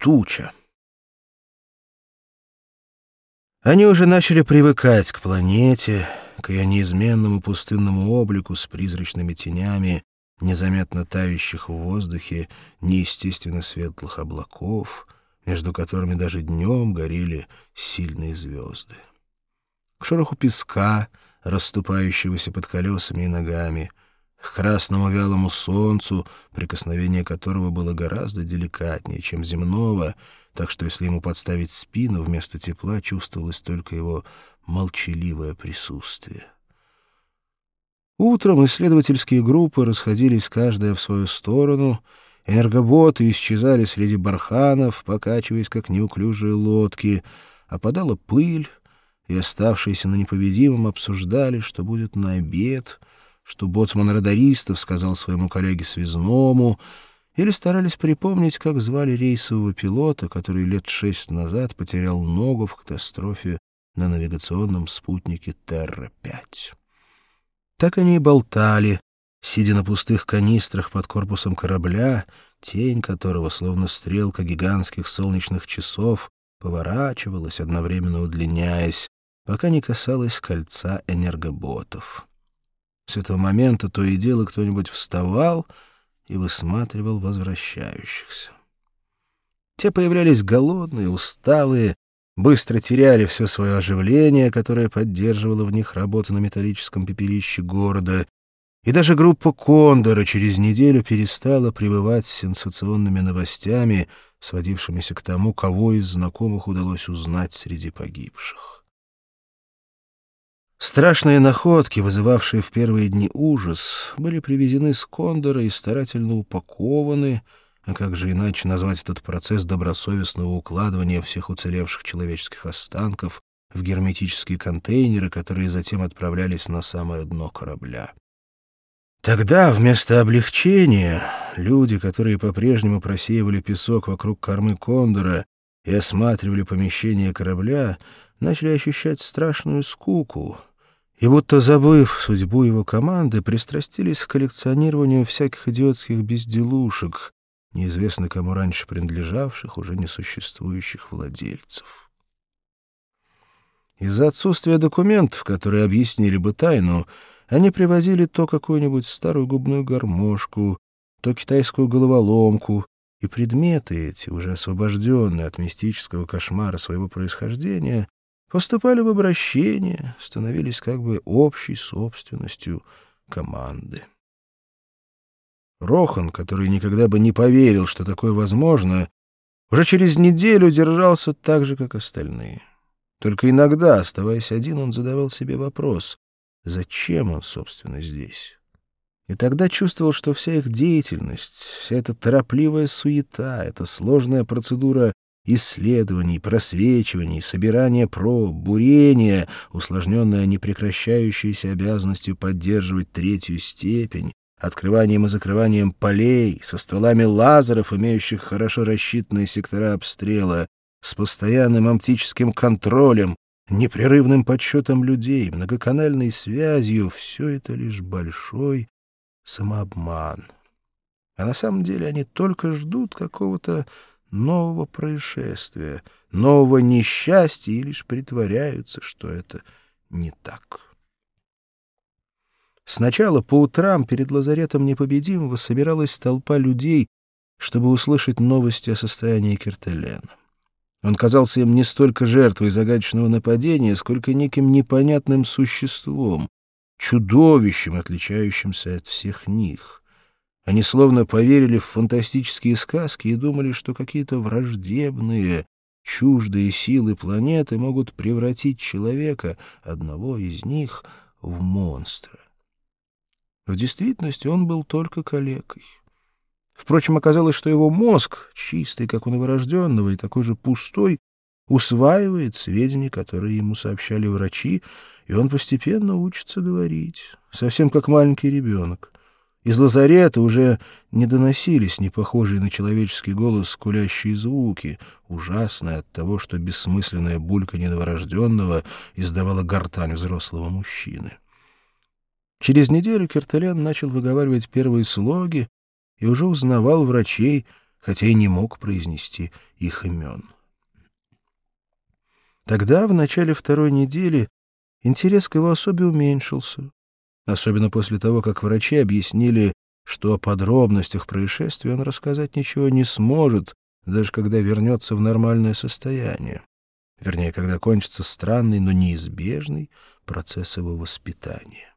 туча. Они уже начали привыкать к планете, к ее неизменному пустынному облику с призрачными тенями, незаметно тающих в воздухе неестественно светлых облаков, между которыми даже днем горели сильные звезды. К шороху песка, расступающегося под колесами и ногами, к красному вялому солнцу, прикосновение которого было гораздо деликатнее, чем земного, так что если ему подставить спину, вместо тепла чувствовалось только его молчаливое присутствие. Утром исследовательские группы расходились каждая в свою сторону, энергоботы исчезали среди барханов, покачиваясь, как неуклюжие лодки, опадала пыль, и оставшиеся на Непобедимом обсуждали, что будет на обед, что боцман радаристов сказал своему коллеге-связному, или старались припомнить, как звали рейсового пилота, который лет 6 назад потерял ногу в катастрофе на навигационном спутнике Терра-5. Так они и болтали, сидя на пустых канистрах под корпусом корабля, тень которого, словно стрелка гигантских солнечных часов, поворачивалась, одновременно удлиняясь, пока не касалась кольца энергоботов. С этого момента то и дело кто-нибудь вставал и высматривал возвращающихся. Те появлялись голодные, усталые, быстро теряли все свое оживление, которое поддерживало в них работу на металлическом пепелище города, и даже группа «Кондора» через неделю перестала прибывать с сенсационными новостями, сводившимися к тому, кого из знакомых удалось узнать среди погибших. Страшные находки, вызывавшие в первые дни ужас, были привезены с «Кондора» и старательно упакованы, а как же иначе назвать этот процесс добросовестного укладывания всех уцелевших человеческих останков в герметические контейнеры, которые затем отправлялись на самое дно корабля. Тогда вместо облегчения люди, которые по-прежнему просеивали песок вокруг кормы «Кондора» и осматривали помещение корабля, начали ощущать страшную скуку и, будто забыв судьбу его команды, пристрастились к коллекционированию всяких идиотских безделушек, неизвестно кому раньше принадлежавших уже несуществующих владельцев. Из-за отсутствия документов, которые объяснили бы тайну, они привозили то какую-нибудь старую губную гармошку, то китайскую головоломку, и предметы эти, уже освобожденные от мистического кошмара своего происхождения, поступали в обращение, становились как бы общей собственностью команды. Рохан, который никогда бы не поверил, что такое возможно, уже через неделю держался так же, как остальные. Только иногда, оставаясь один, он задавал себе вопрос, зачем он, собственно, здесь? И тогда чувствовал, что вся их деятельность, вся эта торопливая суета, эта сложная процедура исследований, просвечиваний, собирания проб, бурения, усложненная непрекращающейся обязанностью поддерживать третью степень, открыванием и закрыванием полей, со стволами лазеров, имеющих хорошо рассчитанные сектора обстрела, с постоянным оптическим контролем, непрерывным подсчетом людей, многоканальной связью — все это лишь большой самообман. А на самом деле они только ждут какого-то нового происшествия, нового несчастья и лишь притворяются, что это не так. Сначала по утрам перед лазаретом Непобедимого собиралась толпа людей, чтобы услышать новости о состоянии Кертелена. Он казался им не столько жертвой загадочного нападения, сколько неким непонятным существом, чудовищем, отличающимся от всех них. Они словно поверили в фантастические сказки и думали, что какие-то враждебные, чуждые силы планеты могут превратить человека, одного из них, в монстра. В действительности он был только калекой. Впрочем, оказалось, что его мозг, чистый, как у новорожденного, и такой же пустой, усваивает сведения, которые ему сообщали врачи, и он постепенно учится говорить, совсем как маленький ребенок. Из лазарета уже не доносились непохожие на человеческий голос скулящие звуки, ужасные от того, что бессмысленное бульканье новорожденного издавала гортань взрослого мужчины. Через неделю Кертелен начал выговаривать первые слоги и уже узнавал врачей, хотя и не мог произнести их имен. Тогда, в начале второй недели, интерес к его особе уменьшился, особенно после того, как врачи объяснили, что о подробностях происшествия он рассказать ничего не сможет, даже когда вернется в нормальное состояние. Вернее, когда кончится странный, но неизбежный процесс его воспитания.